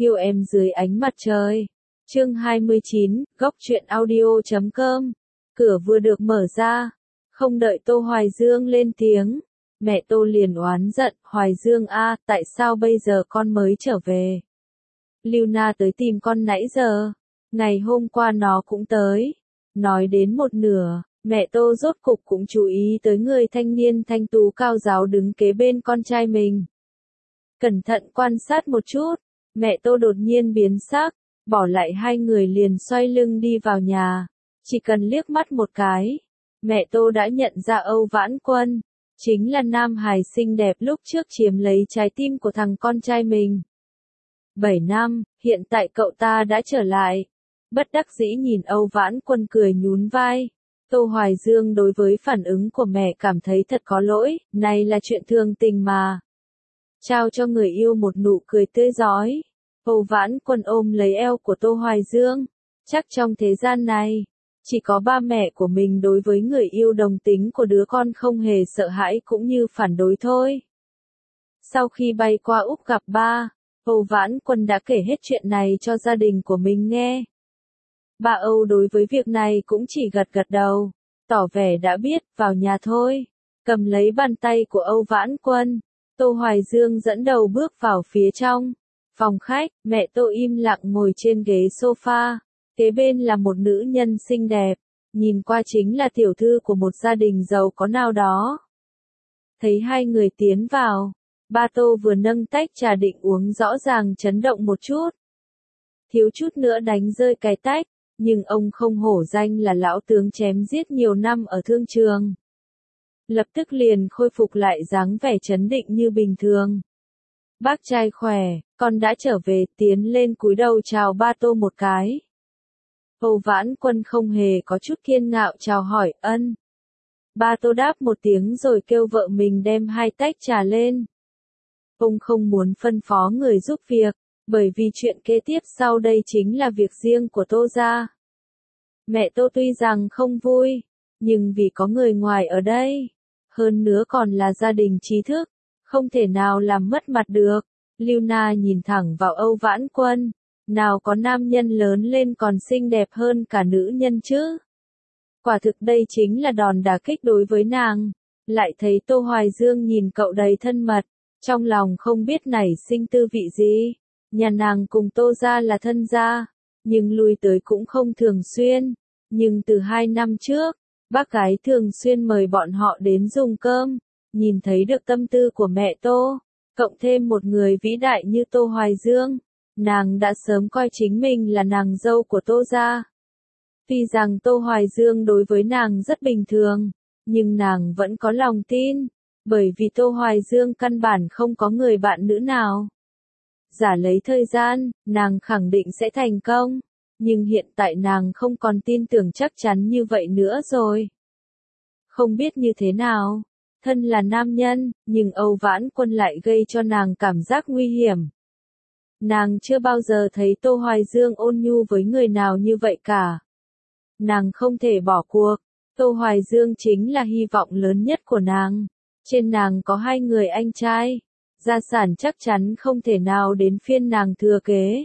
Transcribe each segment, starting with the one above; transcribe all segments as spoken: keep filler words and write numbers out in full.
Yêu em dưới ánh mặt trời. Chương hai mươi chín, góc truyện audio chấm com. Cửa vừa được mở ra, không đợi Tô Hoài Dương lên tiếng, mẹ Tô liền oán giận, Hoài Dương a, tại sao bây giờ con mới trở về? Lưu Na tới tìm con nãy giờ, ngày hôm qua nó cũng tới. Nói đến một nửa, mẹ Tô rốt cục cũng chú ý tới người thanh niên thanh tú cao ráo đứng kế bên con trai mình. Cẩn thận quan sát một chút, mẹ Tô đột nhiên biến sắc, bỏ lại hai người liền xoay lưng đi vào nhà. Chỉ cần liếc mắt một cái, mẹ Tô đã nhận ra Âu Vãn Quân, chính là nam hài xinh đẹp lúc trước chiếm lấy trái tim của thằng con trai mình. Bảy năm, hiện tại cậu ta đã trở lại. Bất đắc dĩ nhìn Âu Vãn Quân cười nhún vai. Tô Hoài Dương đối với phản ứng của mẹ cảm thấy thật có lỗi, này là chuyện thường tình mà. Trao cho người yêu một nụ cười tươi rói. Âu Vãn Quân ôm lấy eo của Tô Hoài Dương. Chắc trong thế gian này, chỉ có ba mẹ của mình đối với người yêu đồng tính của đứa con không hề sợ hãi cũng như phản đối thôi. Sau khi bay qua Úc gặp ba, Âu Vãn Quân đã kể hết chuyện này cho gia đình của mình nghe. Ba Âu đối với việc này cũng chỉ gật gật đầu, tỏ vẻ đã biết, vào nhà thôi. Cầm lấy bàn tay của Âu Vãn Quân, Tô Hoài Dương dẫn đầu bước vào phía trong. Phòng khách, mẹ Tô im lặng ngồi trên ghế sofa, kế bên là một nữ nhân xinh đẹp, nhìn qua chính là tiểu thư của một gia đình giàu có nào đó. Thấy hai người tiến vào, ba Tô vừa nâng tách trà định uống rõ ràng chấn động một chút. Thiếu chút nữa đánh rơi cái tách, nhưng ông không hổ danh là lão tướng chém giết nhiều năm ở thương trường. Lập tức liền khôi phục lại dáng vẻ trấn định như bình thường. Bác trai khỏe, con đã trở về, tiến lên cúi đầu chào ba Tô một cái. Âu Vãn Quân không hề có chút kiên ngạo chào hỏi, ân. Ba Tô đáp một tiếng rồi kêu vợ mình đem hai tách trà lên. Ông không muốn phân phó người giúp việc, bởi vì chuyện kế tiếp sau đây chính là việc riêng của Tô gia. Mẹ Tô tuy rằng không vui, nhưng vì có người ngoài ở đây, hơn nữa còn là gia đình trí thức, không thể nào làm mất mặt được. Lưu Na nhìn thẳng vào Âu Vãn Quân, nào có nam nhân lớn lên còn xinh đẹp hơn cả nữ nhân chứ. Quả thực đây chính là đòn đả kích đối với nàng. Lại thấy Tô Hoài Dương nhìn cậu đầy thân mật, trong lòng không biết nảy sinh tư vị gì. Nhà nàng cùng Tô gia là thân gia, nhưng lui tới cũng không thường xuyên. Nhưng từ hai năm trước, bác gái thường xuyên mời bọn họ đến dùng cơm, nhìn thấy được tâm tư của mẹ Tô, cộng thêm một người vĩ đại như Tô Hoài Dương, nàng đã sớm coi chính mình là nàng dâu của Tô gia. Tuy rằng Tô Hoài Dương đối với nàng rất bình thường, nhưng nàng vẫn có lòng tin, bởi vì Tô Hoài Dương căn bản không có người bạn nữ nào. Giả lấy thời gian, nàng khẳng định sẽ thành công, nhưng hiện tại nàng không còn tin tưởng chắc chắn như vậy nữa rồi. Không biết như thế nào, thân là nam nhân, nhưng Âu Vãn Quân lại gây cho nàng cảm giác nguy hiểm. Nàng chưa bao giờ thấy Tô Hoài Dương ôn nhu với người nào như vậy cả. Nàng không thể bỏ cuộc, Tô Hoài Dương chính là hy vọng lớn nhất của nàng. Trên nàng có hai người anh trai, gia sản chắc chắn không thể nào đến phiên nàng thừa kế.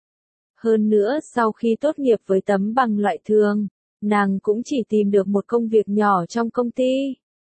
Hơn nữa sau khi tốt nghiệp với tấm bằng loại thường, nàng cũng chỉ tìm được một công việc nhỏ trong công ty.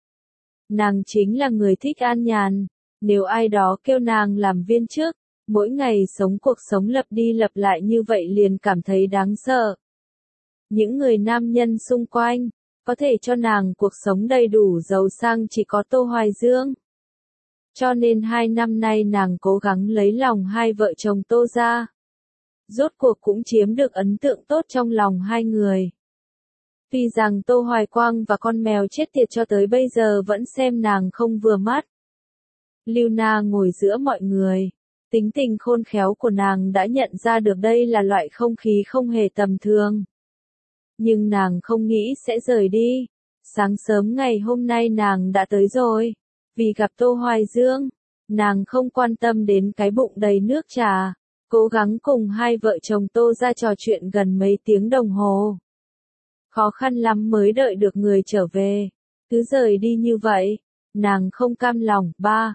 Nàng chính là người thích an nhàn, nếu ai đó kêu nàng làm viên chức, mỗi ngày sống cuộc sống lặp đi lặp lại như vậy liền cảm thấy đáng sợ. Những người nam nhân xung quanh, có thể cho nàng cuộc sống đầy đủ giàu sang chỉ có Tô Hoài Dương. Cho nên hai năm nay nàng cố gắng lấy lòng hai vợ chồng Tô gia. Rốt cuộc cũng chiếm được ấn tượng tốt trong lòng hai người. Tuy rằng Tô Hoài Quang và con mèo chết tiệt cho tới bây giờ vẫn xem nàng không vừa mắt. Lưu Na ngồi giữa mọi người, tính tình khôn khéo của nàng đã nhận ra được đây là loại không khí không hề tầm thường. Nhưng nàng không nghĩ sẽ rời đi. Sáng sớm ngày hôm nay nàng đã tới rồi. Vì gặp Tô Hoài Dương, nàng không quan tâm đến cái bụng đầy nước trà, cố gắng cùng hai vợ chồng Tô ra trò chuyện gần mấy tiếng đồng hồ. Khó khăn lắm mới đợi được người trở về. Cứ rời đi như vậy, nàng không cam lòng. Ba,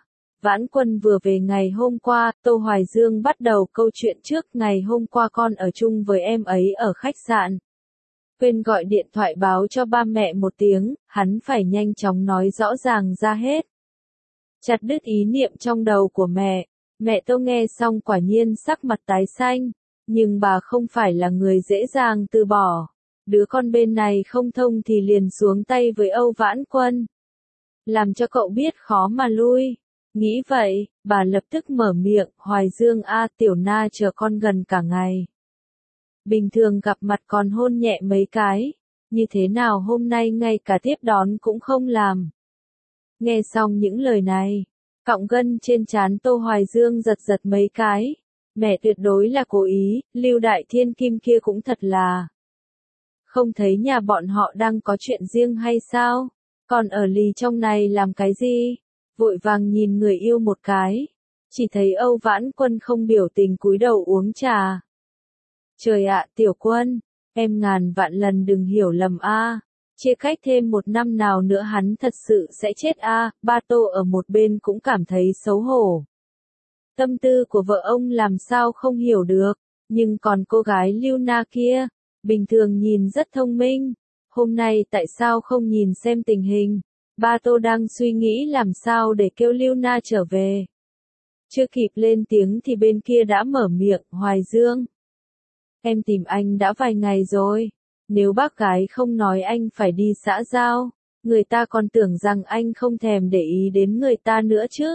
Vãn Quân vừa về ngày hôm qua, Tô Hoài Dương bắt đầu câu chuyện trước. Ngày hôm qua con ở chung với em ấy ở khách sạn. Quên gọi điện thoại báo cho ba mẹ một tiếng, hắn phải nhanh chóng nói rõ ràng ra hết. Chặt đứt ý niệm trong đầu của mẹ. Mẹ Tô nghe xong quả nhiên sắc mặt tái xanh, nhưng bà không phải là người dễ dàng từ bỏ. Đứa con bên này không thông thì liền xuống tay với Âu Vãn Quân. Làm cho cậu biết khó mà lui. Nghĩ vậy, bà lập tức mở miệng, Hoài Dương a, Tiểu Na chờ con gần cả ngày. Bình thường gặp mặt còn hôn nhẹ mấy cái, như thế nào hôm nay ngay cả tiếp đón cũng không làm. Nghe xong những lời này, cọng gân trên trán Tô Hoài Dương giật giật mấy cái. Mẹ tuyệt đối là cố ý, Lưu Đại Thiên Kim kia cũng thật là. Không thấy nhà bọn họ đang có chuyện riêng hay sao? Còn ở lì trong này làm cái gì? Vội vàng nhìn người yêu một cái. Chỉ thấy Âu Vãn Quân không biểu tình cúi đầu uống trà. Trời ạ, Tiểu Quân, em ngàn vạn lần đừng hiểu lầm a. Chia cách thêm một năm nào nữa hắn thật sự sẽ chết a. Ba Tô ở một bên cũng cảm thấy xấu hổ. Tâm tư của vợ ông làm sao không hiểu được, nhưng còn cô gái Lưu Na kia, bình thường nhìn rất thông minh, hôm nay tại sao không nhìn xem tình hình. Ba Tô đang suy nghĩ làm sao để kêu Lưu Na trở về. Chưa kịp lên tiếng thì bên kia đã mở miệng, Hoài Dương. Em tìm anh đã vài ngày rồi, nếu bác gái không nói anh phải đi xã giao, người ta còn tưởng rằng anh không thèm để ý đến người ta nữa chứ.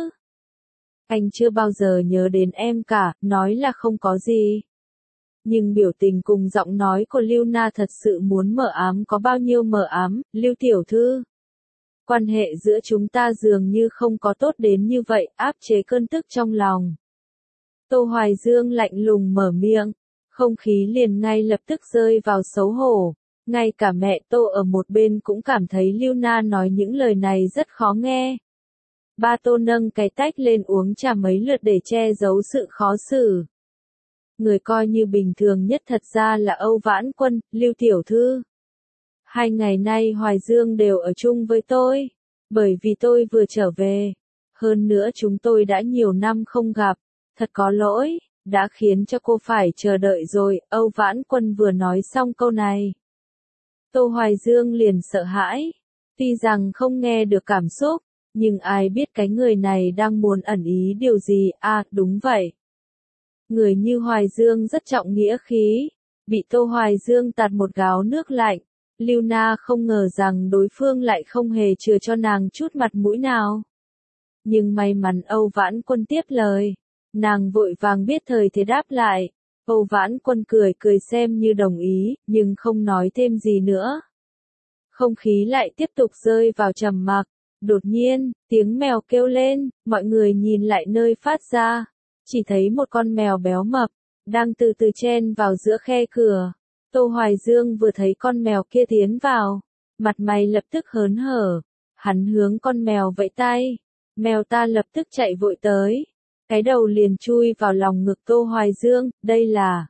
Anh chưa bao giờ nhớ đến em cả, nói là không có gì. Nhưng biểu tình cùng giọng nói của Lưu Na thật sự muốn mờ ám có bao nhiêu mờ ám, Lưu tiểu thư. Quan hệ giữa chúng ta dường như không có tốt đến như vậy, áp chế cơn tức trong lòng. Tô Hoài Dương lạnh lùng mở miệng, không khí liền ngay lập tức rơi vào xấu hổ. Ngay cả mẹ Tô ở một bên cũng cảm thấy Lưu Na nói những lời này rất khó nghe. Ba Tô nâng cái tách lên uống trà mấy lượt để che giấu sự khó xử. Người coi như bình thường nhất thật ra là Âu Vãn Quân, Lưu tiểu thư. Hai ngày nay Hoài Dương đều ở chung với tôi, bởi vì tôi vừa trở về. Hơn nữa chúng tôi đã nhiều năm không gặp, thật có lỗi, đã khiến cho cô phải chờ đợi rồi. Âu Vãn Quân vừa nói xong câu này. Tô Hoài Dương liền sợ hãi, tuy rằng không nghe được cảm xúc, nhưng ai biết cái người này đang muốn ẩn ý điều gì. À, đúng vậy. Người như Hoài Dương rất trọng nghĩa khí, bị Tô Hoài Dương tạt một gáo nước lạnh. Lưu Na không ngờ rằng đối phương lại không hề chừa cho nàng chút mặt mũi nào. Nhưng may mắn Âu Vãn Quân tiếp lời, nàng vội vàng biết thời thế đáp lại. Âu Vãn Quân cười cười xem như đồng ý, nhưng không nói thêm gì nữa. Không khí lại tiếp tục rơi vào trầm mặc. Đột nhiên, tiếng mèo kêu lên, mọi người nhìn lại nơi phát ra. Chỉ thấy một con mèo béo mập, đang từ từ chen vào giữa khe cửa. Tô Hoài Dương vừa thấy con mèo kia tiến vào, mặt mày lập tức hớn hở. Hắn hướng con mèo vẫy tay, mèo ta lập tức chạy vội tới. Cái đầu liền chui vào lòng ngực Tô Hoài Dương, đây là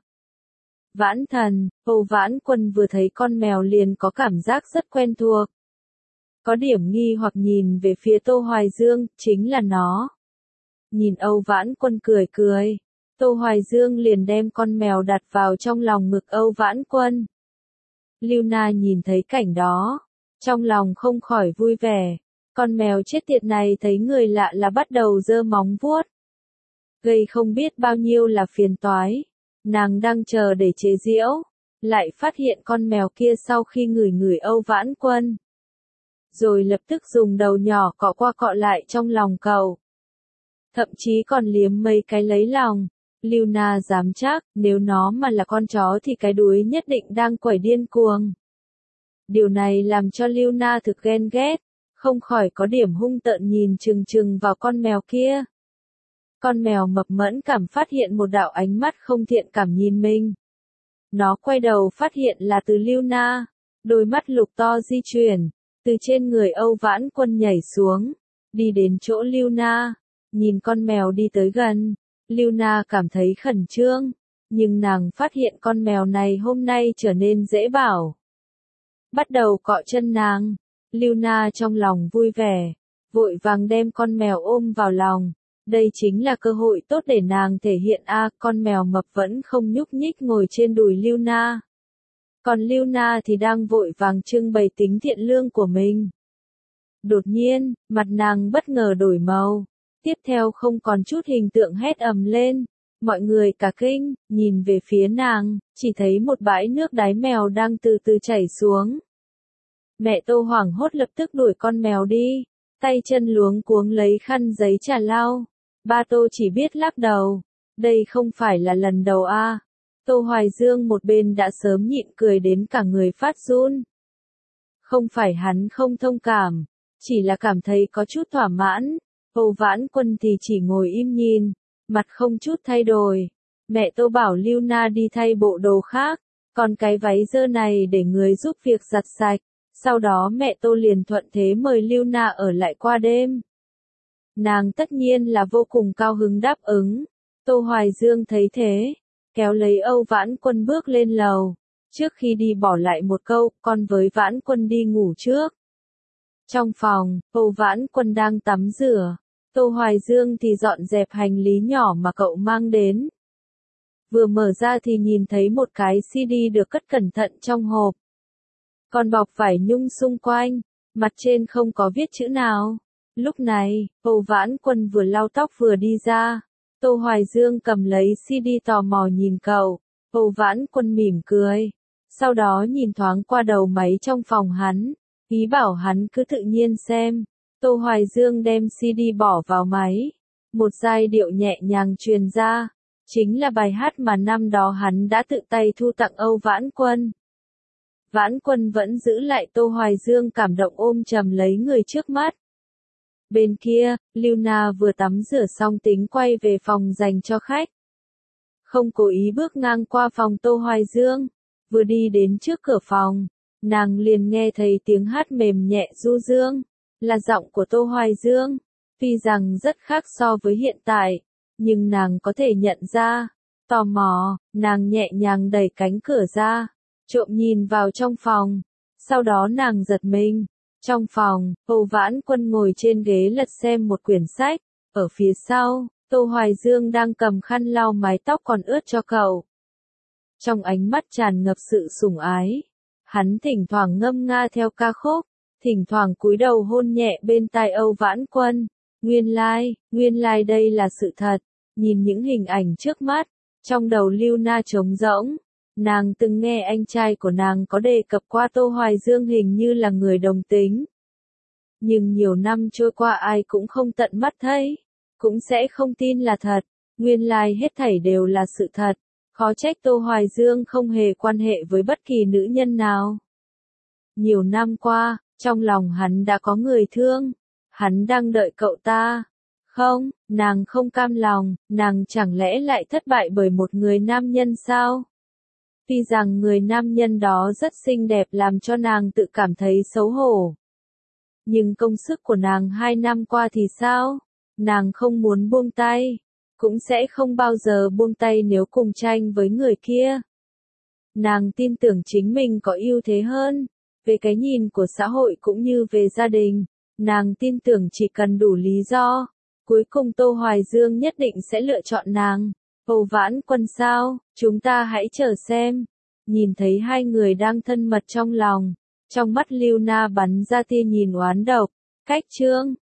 Vãn Thần. Âu Vãn Quân vừa thấy con mèo liền có cảm giác rất quen thuộc. Có điểm nghi hoặc nhìn về phía Tô Hoài Dương, chính là nó. Nhìn Âu Vãn Quân cười cười, Tô Hoài Dương liền đem con mèo đặt vào trong lòng ngực Âu Vãn Quân. Lưu Na nhìn thấy cảnh đó, trong lòng không khỏi vui vẻ. Con mèo chết tiệt này thấy người lạ là bắt đầu giơ móng vuốt. Gây không biết bao nhiêu là phiền toái. Nàng đang chờ để chế giễu, lại phát hiện con mèo kia sau khi ngửi ngửi Âu Vãn Quân, rồi lập tức dùng đầu nhỏ cọ qua cọ lại trong lòng cậu. Thậm chí còn liếm mấy cái lấy lòng. Lưu Na dám chắc, nếu nó mà là con chó thì cái đuôi nhất định đang quẩy điên cuồng. Điều này làm cho Lưu Na thực ghen ghét, không khỏi có điểm hung tợn nhìn chừng chừng vào con mèo kia. Con mèo mập mẫn cảm phát hiện một đạo ánh mắt không thiện cảm nhìn mình. Nó quay đầu phát hiện là từ Lưu Na, đôi mắt lục to di chuyển, từ trên người Âu Vãn Quân nhảy xuống, đi đến chỗ Lưu Na, nhìn con mèo đi tới gần. Lưu Na cảm thấy khẩn trương, nhưng nàng phát hiện con mèo này hôm nay trở nên dễ bảo. Bắt đầu cọ chân nàng, Lưu Na trong lòng vui vẻ, vội vàng đem con mèo ôm vào lòng. Đây chính là cơ hội tốt để nàng thể hiện a, à, con mèo mập vẫn không nhúc nhích ngồi trên đùi Lưu Na. Còn Lưu Na thì đang vội vàng trưng bày tính thiện lương của mình. Đột nhiên, mặt nàng bất ngờ đổi màu. Tiếp theo không còn chút hình tượng hét ầm lên. Mọi người cả kinh, nhìn về phía nàng, chỉ thấy một bãi nước đái mèo đang từ từ chảy xuống. Mẹ Tô hoảng hốt lập tức đuổi con mèo đi, tay chân luống cuống lấy khăn giấy trà lau. Ba Tô chỉ biết lắc đầu, đây không phải là lần đầu a. À. Tô Hoài Dương một bên đã sớm nhịn cười đến cả người phát run. Không phải hắn không thông cảm, chỉ là cảm thấy có chút thỏa mãn. Âu Vãn Quân thì chỉ ngồi im nhìn, mặt không chút thay đổi. Mẹ Tô bảo Lưu Na đi thay bộ đồ khác, còn cái váy dơ này để người giúp việc giặt sạch. Sau đó mẹ Tô liền thuận thế mời Lưu Na ở lại qua đêm. Nàng tất nhiên là vô cùng cao hứng đáp ứng. Tô Hoài Dương thấy thế, kéo lấy Âu Vãn Quân bước lên lầu. Trước khi đi bỏ lại một câu, con với Vãn Quân đi ngủ trước. Trong phòng, Âu Vãn Quân đang tắm rửa. Tô Hoài Dương thì dọn dẹp hành lý nhỏ mà cậu mang đến. Vừa mở ra thì nhìn thấy một cái xê đê được cất cẩn thận trong hộp. Còn bọc vải nhung xung quanh, mặt trên không có viết chữ nào. Lúc này, Âu Vãn Quân vừa lau tóc vừa đi ra. Tô Hoài Dương cầm lấy xê đê tò mò nhìn cậu. Âu Vãn Quân mỉm cười. Sau đó nhìn thoáng qua đầu máy trong phòng hắn. Ý bảo hắn cứ tự nhiên xem. Tô Hoài Dương đem xê đê bỏ vào máy. Một giai điệu nhẹ nhàng truyền ra. Chính là bài hát mà năm đó hắn đã tự tay thu tặng Âu Vãn Quân. Vãn Quân vẫn giữ lại Tô Hoài Dương cảm động ôm chầm lấy người trước mắt. Bên kia, Lưu Na vừa tắm rửa xong tính quay về phòng dành cho khách. Không cố ý bước ngang qua phòng Tô Hoài Dương. Vừa đi đến trước cửa phòng, nàng liền nghe thấy tiếng hát mềm nhẹ du dương. Là giọng của Tô Hoài Dương. Tuy rằng rất khác so với hiện tại, nhưng nàng có thể nhận ra. Tò mò, nàng nhẹ nhàng đẩy cánh cửa ra, trộm nhìn vào trong phòng. Sau đó nàng giật mình. Trong phòng, Âu Vãn Quân ngồi trên ghế lật xem một quyển sách. Ở phía sau, Tô Hoài Dương đang cầm khăn lau mái tóc còn ướt cho cậu. Trong ánh mắt tràn ngập sự sủng ái, hắn thỉnh thoảng ngâm nga theo ca khúc, thỉnh thoảng cúi đầu hôn nhẹ bên tai Âu Vãn Quân. Nguyên lai, like, nguyên lai like đây là sự thật. Nhìn những hình ảnh trước mắt, trong đầu Lưu Na trống rỗng. Nàng từng nghe anh trai của nàng có đề cập qua Tô Hoài Dương hình như là người đồng tính. Nhưng nhiều năm trôi qua ai cũng không tận mắt thấy, cũng sẽ không tin là thật. Nguyên lai hết thảy đều là sự thật. Khó trách Tô Hoài Dương không hề quan hệ với bất kỳ nữ nhân nào. Nhiều năm qua, trong lòng hắn đã có người thương. Hắn đang đợi cậu ta. Không, nàng không cam lòng, nàng chẳng lẽ lại thất bại bởi một người nam nhân sao? Tuy rằng người nam nhân đó rất xinh đẹp làm cho nàng tự cảm thấy xấu hổ. Nhưng công sức của nàng hai năm qua thì sao? Nàng không muốn buông tay. Cũng sẽ không bao giờ buông tay nếu cùng tranh với người kia. Nàng tin tưởng chính mình có ưu thế hơn. Về cái nhìn của xã hội cũng như về gia đình. Nàng tin tưởng chỉ cần đủ lý do. Cuối cùng Tô Hoài Dương nhất định sẽ lựa chọn nàng. Âu Vãn Quân sao, chúng ta hãy chờ xem. Nhìn thấy hai người đang thân mật trong lòng. Trong mắt Lưu Na bắn ra tia nhìn oán độc. Cách chương